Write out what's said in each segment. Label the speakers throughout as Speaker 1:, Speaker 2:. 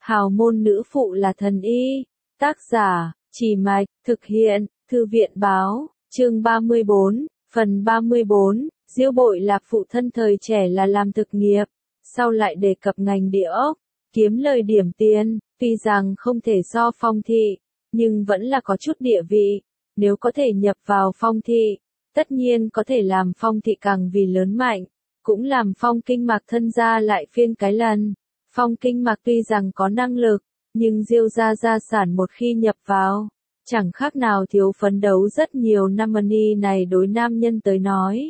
Speaker 1: Hào môn nữ phụ là thần y. Tác giả, Trì Mạch, thực hiện, Thư viện báo, chương 34, phần 34, Diêu Bội Lạp phụ thân thời trẻ là làm thực nghiệp, sau lại đề cập ngành địa ốc, kiếm lời điểm tiền, tuy rằng không thể so Phong thị, nhưng vẫn là có chút địa vị, nếu có thể nhập vào Phong thị, tất nhiên có thể làm Phong thị càng vì lớn mạnh, cũng làm Phong Kinh Mạc thân gia lại phiên cái lần. Phong Kinh Mạc tuy rằng có năng lực, nhưng Diêu gia gia sản một khi nhập vào, chẳng khác nào thiếu phấn đấu rất nhiều năm. Money này đối nam nhân tới nói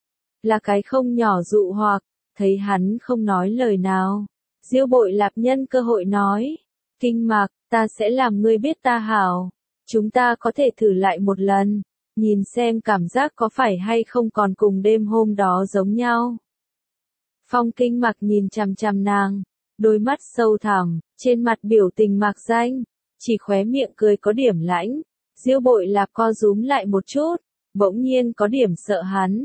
Speaker 1: là cái không nhỏ dụ hoặc, thấy hắn không nói lời nào. Diêu Bội Lạp nhân cơ hội nói, Kinh Mạc, ta sẽ làm ngươi biết ta hảo, chúng ta có thể thử lại một lần, nhìn xem cảm giác có phải hay không còn cùng đêm hôm đó giống nhau. Phong Kinh Mạc nhìn chằm chằm nàng, đôi mắt sâu thẳm, trên mặt biểu tình mạc danh, chỉ khóe miệng cười có điểm lãnh. Diêu Bội Lạp co rúm lại một chút, bỗng nhiên có điểm sợ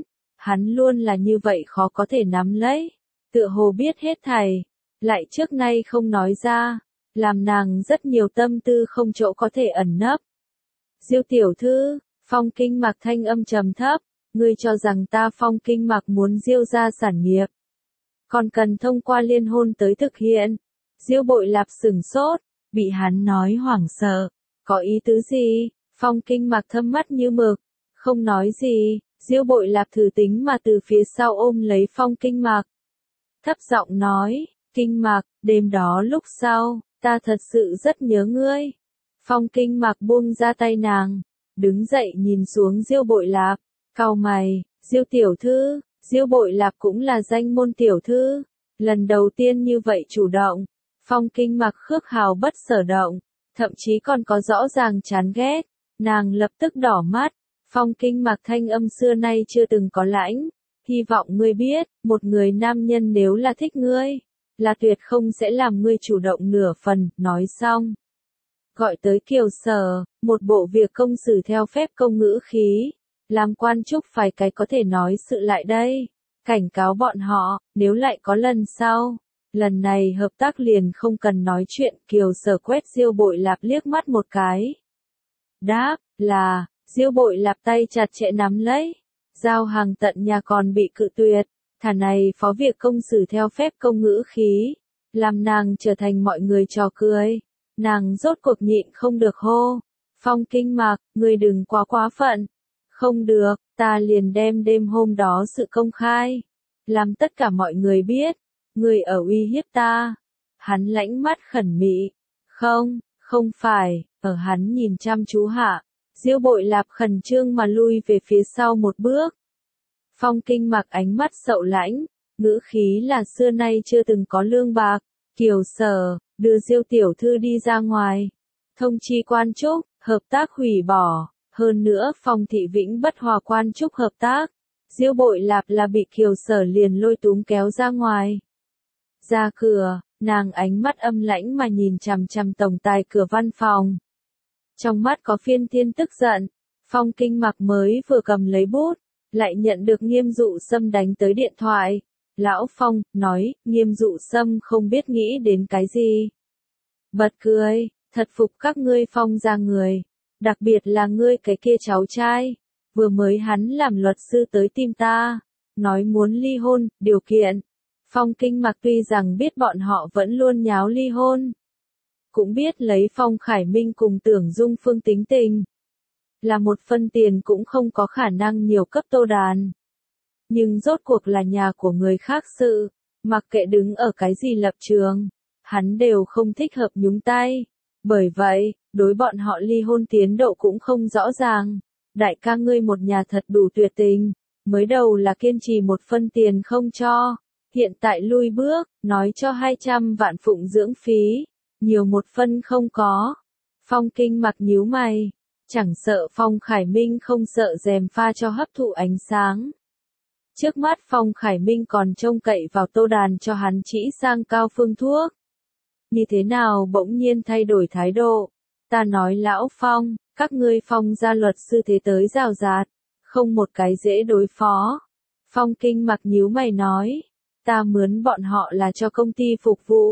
Speaker 1: hắn luôn là như vậy khó có thể nắm lấy, tựa hồ biết hết thảy, lại trước nay không nói ra, làm nàng rất nhiều tâm tư không chỗ có thể ẩn nấp. Diêu tiểu thư, Phong Kinh Mạc thanh âm trầm thấp, ngươi cho rằng ta Phong Kinh Mạc muốn Diêu gia sản nghiệp, còn cần thông qua liên hôn tới thực hiện. Diêu Bội Lạp sửng sốt, bị hắn nói hoảng sợ, có ý tứ gì? Phong Kinh Mạc thâm mắt như mực, không nói gì. Diêu Bội Lạp thử tính mà từ phía sau ôm lấy Phong Kinh Mạc, thấp giọng nói, Kinh Mạc, đêm đó lúc sau, ta thật sự rất nhớ ngươi. Phong Kinh Mạc buông ra tay nàng, đứng dậy nhìn xuống Diêu Bội Lạp, cau mày, Diêu tiểu thư. Diêu Bội Lạp cũng là danh môn tiểu thư, lần đầu tiên như vậy chủ động. Phong Kinh Mạc khước hào bất sở động, thậm chí còn có rõ ràng chán ghét, nàng lập tức đỏ mắt. Phong Kinh Mạc thanh âm xưa nay chưa từng có lãnh, hy vọng ngươi biết, một người nam nhân nếu là thích ngươi, là tuyệt không sẽ làm ngươi chủ động nửa phần. Nói xong, gọi tới Kiều Sở, một bộ việc công xử theo phép công ngữ khí, làm quan trúc phải cái có thể nói sự lại đây, cảnh cáo bọn họ, nếu lại có lần sau, lần này hợp tác liền không cần nói chuyện. Kiều Sở quét Diêu Bội Lạp liếc mắt một cái, đáp là. Diêu Bội Lạp tay chặt chẽ nắm lấy, giao hàng tận nhà còn bị cự tuyệt, thả này phó việc công xử theo phép công ngữ khí, làm nàng trở thành mọi người trò cười. Nàng rốt cuộc nhịn không được hô, Phong Kinh Mạc, ngươi đừng quá phận. Không được, ta liền đem đêm hôm đó sự công khai, làm tất cả mọi người biết, ngươi ở uy hiếp ta. Hắn lãnh mắt khẩn mị, không phải, ở hắn nhìn chăm chú hạ. Diêu Bội Lạp khẩn trương mà lui về phía sau một bước. Phong Kinh Mạc ánh mắt sậu lãnh, ngữ khí là xưa nay chưa từng có lương bạc. Kiều Sở, đưa Diêu tiểu thư đi ra ngoài, thông chi quan trúc, hợp tác hủy bỏ. Hơn nữa Phong thị vĩnh bất hòa quan trúc hợp tác. Diêu Bội Lạp là bị Kiều Sở liền lôi túm kéo ra ngoài. Ra cửa, nàng ánh mắt âm lãnh mà nhìn chằm chằm tổng tài cửa văn phòng. Trong mắt có phiên thiên tức giận. Phong Kinh Mạc mới vừa cầm lấy bút, lại nhận được Nghiêm Dụ Sâm đánh tới điện thoại. Lão Phong, nói, Nghiêm Dụ Sâm không biết nghĩ đến cái gì. Bật cười, thật phục các ngươi Phong gia người. Đặc biệt là ngươi cái kia cháu trai. Vừa mới hắn làm luật sư tới tìm ta, nói muốn ly hôn, điều kiện. Phong Kinh Mạc tuy rằng biết bọn họ vẫn luôn nháo ly hôn, cũng biết lấy Phong Khải Minh cùng Tưởng Dung Phương tính tình, là một phân tiền cũng không có khả năng nhiều cấp Tô Đàn. Nhưng rốt cuộc là nhà của người khác sự, mặc kệ đứng ở cái gì lập trường, hắn đều không thích hợp nhúng tay. Bởi vậy, đối bọn họ ly hôn tiến độ cũng không rõ ràng. Đại ca ngươi một nhà thật đủ tuyệt tình, mới đầu là kiên trì một phân tiền không cho, hiện tại lui bước, nói cho 200 vạn phụng dưỡng phí, nhiều một phân không có. Phong Kinh Mạc nhíu mày, chẳng sợ Phong Khải Minh không sợ rèm pha cho hấp thụ ánh sáng. Trước mắt Phong Khải Minh còn trông cậy vào Tô Đàn cho hắn chỉ sang cao phương thuốc. Như thế nào bỗng nhiên thay đổi thái độ? Ta nói lão Phong, các ngươi Phong gia luật sư thế tới rào rạt, không một cái dễ đối phó. Phong Kinh Mạc nhíu mày nói, ta mướn bọn họ là cho công ty phục vụ,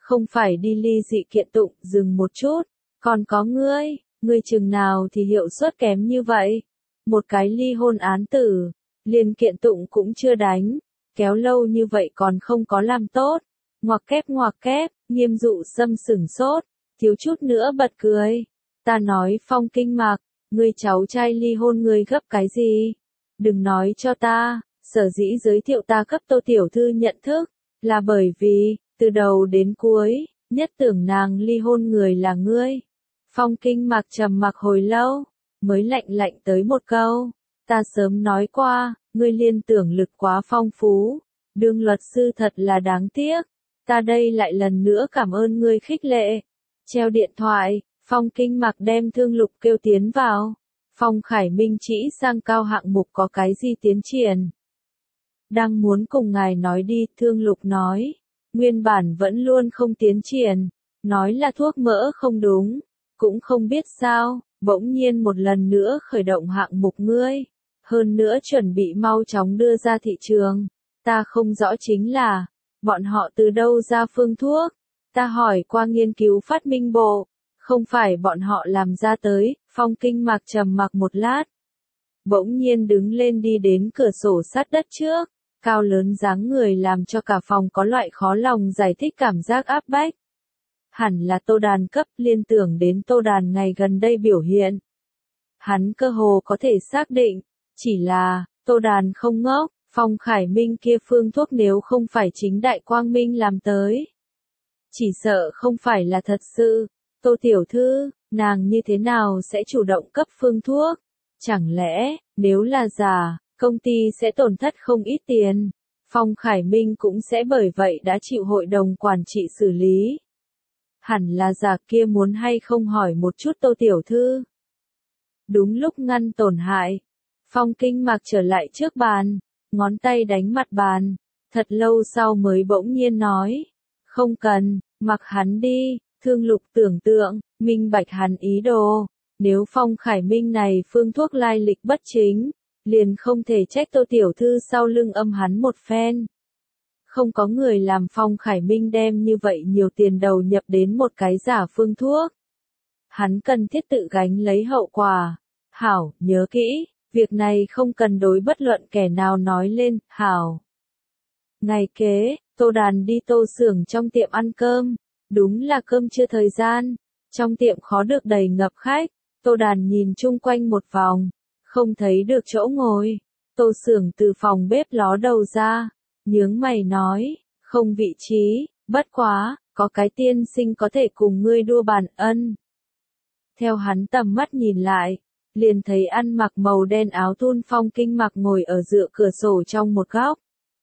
Speaker 1: Không phải đi ly dị kiện tụng, dừng một chút. Còn có ngươi chừng nào thì hiệu suất kém như vậy. Một cái ly hôn án tử, liền kiện tụng cũng chưa đánh. Kéo lâu như vậy còn không có làm tốt. Ngoặc kép, Nghiêm Dụ Sâm sửng sốt, thiếu chút nữa bật cười. Ta nói Phong Kinh Mạc, ngươi cháu trai ly hôn ngươi gấp cái gì? Đừng nói cho ta, sở dĩ giới thiệu ta cấp Tô tiểu thư nhận thức, là bởi vì, từ đầu đến cuối, nhất tưởng nàng ly hôn người là ngươi. Phong Kinh Mạc trầm mặc hồi lâu, mới lạnh tới một câu, ta sớm nói qua, ngươi liên tưởng lực quá phong phú, đương luật sư thật là đáng tiếc, ta đây lại lần nữa cảm ơn ngươi khích lệ. Treo điện thoại, Phong Kinh Mạc đem Thương Lục kêu tiến vào. Phong Khải Minh chỉ sang cao hạng mục có cái gì tiến triển. Đang muốn cùng ngài nói đi, Thương Lục nói. Nguyên bản vẫn luôn không tiến triển. Nói là thuốc mỡ không đúng. Cũng không biết sao, bỗng nhiên một lần nữa khởi động hạng mục ngươi. Hơn nữa chuẩn bị mau chóng đưa ra thị trường. Ta không rõ chính là, bọn họ từ đâu ra phương thuốc. Ta hỏi qua nghiên cứu phát minh bộ. Không phải bọn họ làm ra tới, Phong Kinh Mạc trầm mặc một lát. Bỗng nhiên đứng lên đi đến cửa sổ sát đất trước, cao lớn dáng người làm cho cả phòng có loại khó lòng giải thích cảm giác áp bách. Hẳn là Tô Đàn cấp, liên tưởng đến Tô Đàn ngày gần đây biểu hiện. Hắn cơ hồ có thể xác định, chỉ là, Tô Đàn không ngốc, Phong Khải Minh kia phương thuốc nếu không phải chính đại quang minh làm tới. Chỉ sợ không phải là thật sự. Tô tiểu thư, nàng như thế nào sẽ chủ động cấp phương thuốc? Chẳng lẽ, nếu là giả, công ty sẽ tổn thất không ít tiền? Phong Khải Minh cũng sẽ bởi vậy đã chịu hội đồng quản trị xử lý. Hẳn là giả, kia muốn hay không hỏi một chút Tô tiểu thư. Đúng lúc ngăn tổn hại, Phong Kinh Mạc trở lại trước bàn, ngón tay đánh mặt bàn, thật lâu sau mới bỗng nhiên nói, không cần, mặc hắn đi. Thương Lục tưởng tượng, minh bạch hắn ý đồ. Nếu Phong Khải Minh này phương thuốc lai lịch bất chính, liền không thể trách Tô tiểu thư sau lưng âm hắn một phen. Không có người làm Phong Khải Minh đem như vậy nhiều tiền đầu nhập đến một cái giả phương thuốc. Hắn cần thiết tự gánh lấy hậu quả. Hảo, nhớ kỹ, việc này không cần đối bất luận kẻ nào nói lên, hảo. Ngày kế, Tô Đàn đi Tô xưởng trong tiệm ăn cơm. Đúng là cơm trưa thời gian, trong tiệm khó được đầy ngập khách, Tô Đàn nhìn chung quanh một vòng, không thấy được chỗ ngồi. Tô xưởng từ phòng bếp ló đầu ra, nhướng mày nói, không vị trí, bất quá, có cái tiên sinh có thể cùng ngươi đua bàn ân. Theo hắn tầm mắt nhìn lại, liền thấy ăn mặc màu đen áo thun Phong Kinh Mạc ngồi ở dựa cửa sổ trong một góc.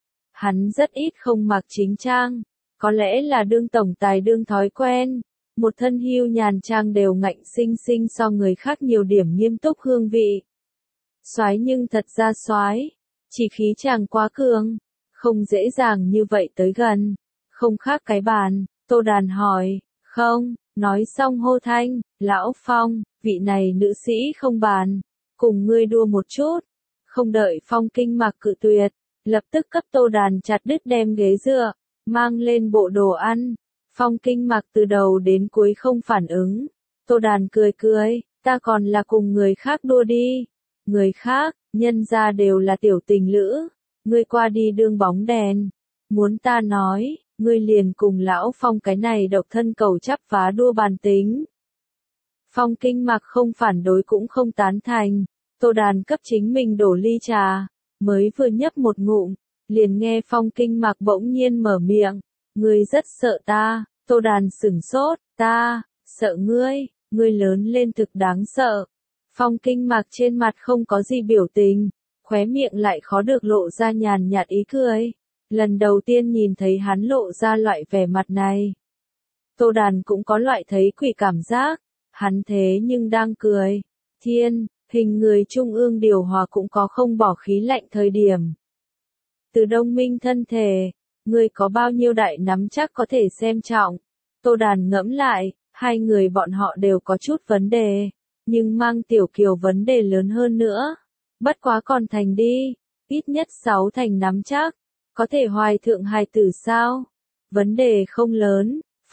Speaker 1: Hắn rất ít không mặc chính trang. Có lẽ là đương tổng tài đương thói quen, một thân hưu nhàn trang đều ngạnh sinh sinh so người khác nhiều điểm nghiêm túc hương vị. Soái nhưng thật ra soái, chỉ khí chàng quá cường, không dễ dàng như vậy tới gần, không khác cái bàn. Tô Đàn hỏi, không, nói xong hô thanh, lão Phong, vị này nữ sĩ không bàn, cùng ngươi đua một chút. Không đợi Phong Kinh Mạc cự tuyệt, lập tức cấp Tô Đàn chặt đứt đem ghế dựa. Mang lên bộ đồ ăn. Phong Kinh Mạc từ đầu đến cuối không phản ứng. Tô Đàn cười, ta còn là cùng người khác đua đi. Người khác, nhân ra đều là tiểu tình lữ. Ngươi qua đi đương bóng đèn. Muốn ta nói, ngươi liền cùng lão Phong cái này độc thân cầu chắp phá đua bàn tính. Phong Kinh Mạc không phản đối cũng không tán thành. Tô Đàn cấp chính mình đổ ly trà. Mới vừa nhấp một ngụm. Liền nghe Phong Kinh Mạc bỗng nhiên mở miệng, ngươi rất sợ ta. Tô Đàn sửng sốt, ta, sợ ngươi lớn lên thực đáng sợ. Phong Kinh Mạc trên mặt không có gì biểu tình, khóe miệng lại khó được lộ ra nhàn nhạt ý cười. Lần đầu tiên nhìn thấy hắn lộ ra loại vẻ mặt này. Tô Đàn cũng có loại thấy quỷ cảm giác, hắn thế nhưng đang cười. Thiên, hình người trung ương điều hòa cũng có không bỏ khí lạnh thời điểm. Từ Đông Minh thân thể, ngươi có bao nhiêu đại nắm chắc có thể xem trọng. Tô Đàn ngẫm lại, hai người bọn họ đều có chút vấn đề, nhưng mang Tiểu Kiều vấn đề lớn hơn nữa. Bất quá còn thành đi, ít nhất 6 thành nắm chắc, có thể hoài thượng hài tử sao? Vấn đề không lớn,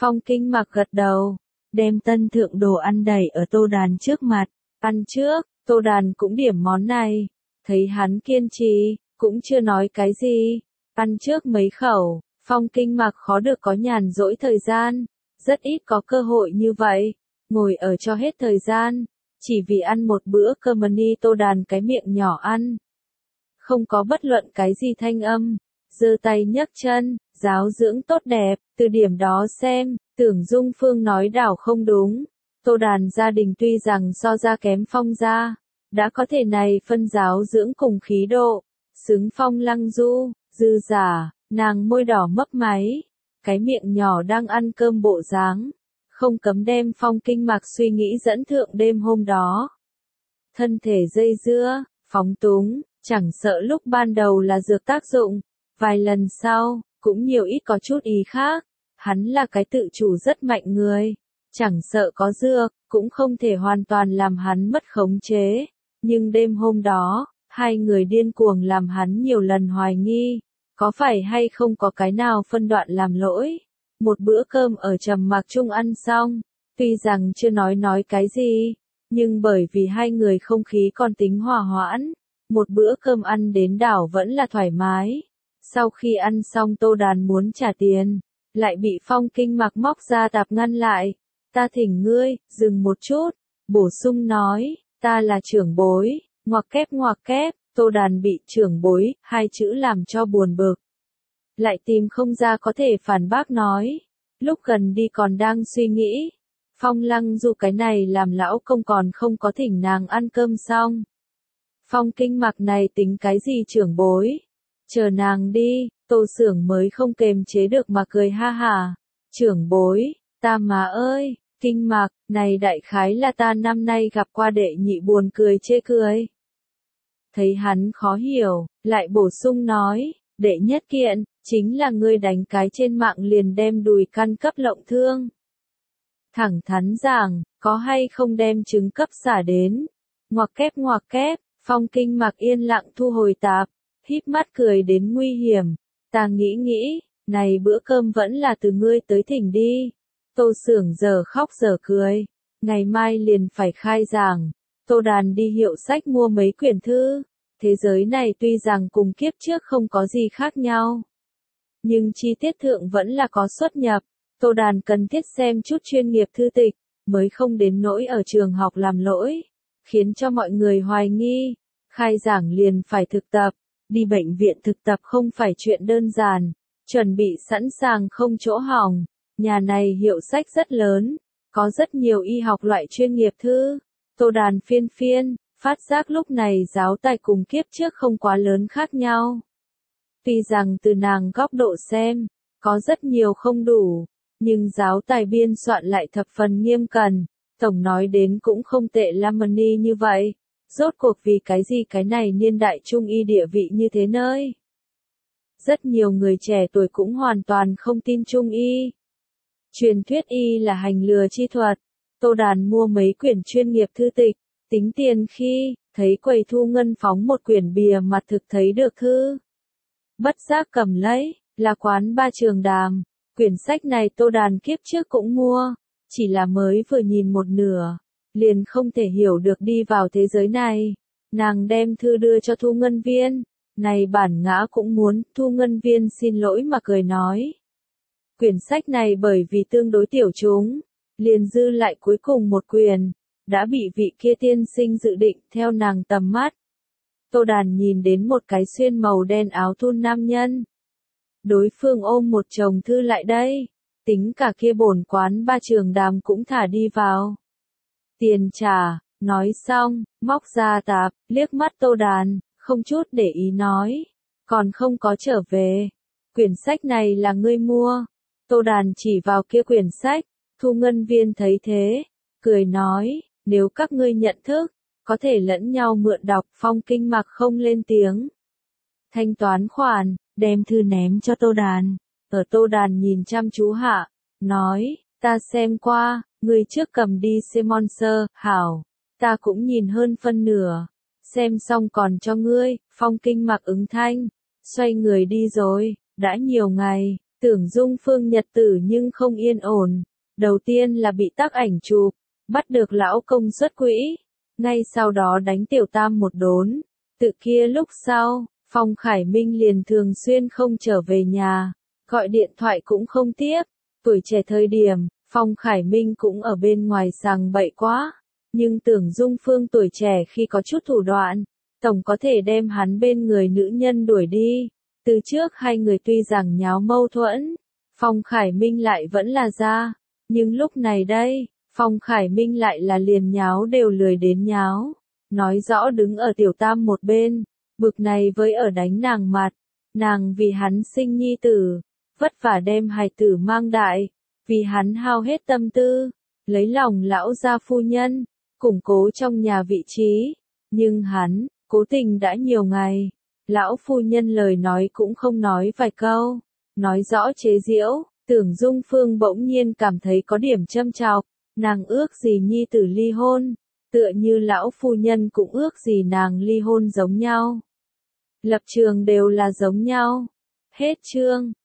Speaker 1: Phong Kinh Mặc gật đầu, đem tân thượng đồ ăn đẩy ở Tô Đàn trước mặt, ăn trước, Tô Đàn cũng điểm món này, thấy hắn kiên trì, cũng chưa nói cái gì, ăn trước mấy khẩu, Phong Kinh Mặc khó được có nhàn rỗi thời gian, rất ít có cơ hội như vậy, ngồi ở cho hết thời gian, chỉ vì ăn một bữa cơm ni. Tô Đàn cái miệng nhỏ ăn, không có bất luận cái gì thanh âm, giơ tay nhấc chân, giáo dưỡng tốt đẹp, từ điểm đó xem, Tưởng Dung Phương nói đảo không đúng. Tô Đàn gia đình tuy rằng so ra kém Phong gia, đã có thể này phân giáo dưỡng cùng khí độ, xứng Phong Lăng Du, dư giả, nàng môi đỏ mấp máy, cái miệng nhỏ đang ăn cơm bộ dáng, không cấm đem Phong Kinh Mặc suy nghĩ dẫn thượng đêm hôm đó. Thân thể dây dưa, phóng túng, chẳng sợ lúc ban đầu là dược tác dụng, vài lần sau, cũng nhiều ít có chút ý khác, hắn là cái tự chủ rất mạnh người, chẳng sợ có dược, cũng không thể hoàn toàn làm hắn mất khống chế, nhưng đêm hôm đó, hai người điên cuồng làm hắn nhiều lần hoài nghi, có phải hay không có cái nào phân đoạn làm lỗi. Một bữa cơm ở trầm mặc chung ăn xong, tuy rằng chưa nói cái gì, nhưng bởi vì hai người không khí còn tính hòa hoãn, một bữa cơm ăn đến đảo vẫn là thoải mái. Sau khi ăn xong Tô Đàn muốn trả tiền, lại bị Phong Kinh Mặc móc ra tạp ngăn lại. Ta thỉnh ngươi, dừng một chút, bổ sung nói, ta là trưởng bối, ngoặc kép, Tô Đàn bị trưởng bối, hai chữ làm cho buồn bực. Lại tìm không ra có thể phản bác nói, lúc gần đi còn đang suy nghĩ, Phong Lăng Du cái này làm lão công còn không có thỉnh nàng ăn cơm xong. Phong Kinh Mặc này tính cái gì trưởng bối, chờ nàng đi, Tô Xưởng mới không kềm chế được mà cười ha hả, trưởng bối, ta mà ơi, Kinh Mặc, này đại khái là ta năm nay gặp qua đệ nhị buồn cười chê cười. Thấy hắn khó hiểu, lại bổ sung nói, đệ nhất kiện, chính là ngươi đánh cái trên mạng liền đem đùi căn cấp lộng thương. Thẳng thắn giảng, có hay không đem trứng cấp xả đến. Ngoặc kép, Phong Kinh Mặc yên lặng thu hồi tạp, híp mắt cười đến nguy hiểm. Ta nghĩ, này bữa cơm vẫn là từ ngươi tới thỉnh đi. Tô Xưởng giờ khóc giờ cười, ngày mai liền phải khai giảng. Tô Đàn đi hiệu sách mua mấy quyển thư. Thế giới này tuy rằng cùng kiếp trước không có gì khác nhau, nhưng chi tiết thượng vẫn là có xuất nhập. Tô Đàn cần thiết xem chút chuyên nghiệp thư tịch, mới không đến nỗi ở trường học làm lỗi, khiến cho mọi người hoài nghi. Khai giảng liền phải thực tập, đi bệnh viện thực tập không phải chuyện đơn giản, chuẩn bị sẵn sàng không chỗ hỏng. Nhà này hiệu sách rất lớn, có rất nhiều y học loại chuyên nghiệp thư. Tô Đàn phiên, phát giác lúc này giáo tài cùng kiếp trước không quá lớn khác nhau. Tuy rằng từ nàng góc độ xem, có rất nhiều không đủ, nhưng giáo tài biên soạn lại thập phần nghiêm cẩn, tổng nói đến cũng không tệ Lamani như vậy. Rốt cuộc vì cái gì cái này niên đại trung y địa vị như thế nơi. Rất nhiều người trẻ tuổi cũng hoàn toàn không tin trung y. Truyền thuyết y là hành lừa chi thuật. Tô Đàn mua mấy quyển chuyên nghiệp thư tịch, tính tiền khi, thấy quầy thu ngân phóng một quyển bìa mặt thực thấy được thư. Bất giác cầm lấy, là quán Ba Trường Đàm. Quyển sách này Tô Đàn kiếp trước cũng mua, chỉ là mới vừa nhìn một nửa, liền không thể hiểu được đi vào thế giới này. Nàng đem thư đưa cho Thu Ngân Viên, này bản ngã cũng muốn. Thu Ngân Viên xin lỗi mà cười nói. Quyển sách này bởi vì tương đối tiểu chúng, liền dư lại cuối cùng một quyển, đã bị vị kia tiên sinh dự định theo nàng tầm mắt. Tô Đàn nhìn đến một cái xuyên màu đen áo thun nam nhân. Đối phương ôm một chồng thư lại đây, tính cả kia bổn quán Ba Trường Đàm cũng thả đi vào. Tiền trả, nói xong, móc ra tạp, liếc mắt Tô Đàn, không chút để ý nói, còn không có trở về. Quyển sách này là ngươi mua. Tô Đàn chỉ vào kia quyển sách, Thu Ngân Viên thấy thế, cười nói, nếu các ngươi nhận thức, có thể lẫn nhau mượn đọc. Phong Kinh Mặc không lên tiếng. Thanh toán khoản, đem thư ném cho Tô Đàn. Ở Tô Đàn nhìn chăm chú hạ, nói, ta xem qua, ngươi trước cầm đi xem Monster, hảo, ta cũng nhìn hơn phân nửa, xem xong còn cho ngươi. Phong Kinh Mặc ứng thanh, xoay người đi rồi, đã nhiều ngày, Tưởng Dung Phương nhật tử nhưng không yên ổn. Đầu tiên là bị tác ảnh chụp, bắt được lão công xuất quỹ, ngay sau đó đánh tiểu tam một đốn. Tự kia lúc sau, Phong Khải Minh liền thường xuyên không trở về nhà, gọi điện thoại cũng không tiếp. Tuổi trẻ thời điểm, Phong Khải Minh cũng ở bên ngoài sằng bậy quá, nhưng Tưởng Dung Phương tuổi trẻ khi có chút thủ đoạn, tổng có thể đem hắn bên người nữ nhân đuổi đi. Từ trước hai người tuy rằng nháo mâu thuẫn, Phong Khải Minh lại vẫn là ra, nhưng lúc này đây, Phong Khải Minh lại là liền nháo đều lười đến nháo, nói rõ đứng ở tiểu tam một bên, bực này với ở đánh nàng mặt, nàng vì hắn sinh nhi tử, vất vả đem hài tử mang đại, vì hắn hao hết tâm tư, lấy lòng lão gia phu nhân, củng cố trong nhà vị trí, nhưng hắn, cố tình đã nhiều ngày, lão phu nhân lời nói cũng không nói vài câu, nói rõ chế giễu. Tưởng Dung Phương bỗng nhiên cảm thấy có điểm châm chọc, nàng ước gì nhi tử ly hôn, tựa như lão phu nhân cũng ước gì nàng ly hôn giống nhau. Lập trường đều là giống nhau. Hết chương.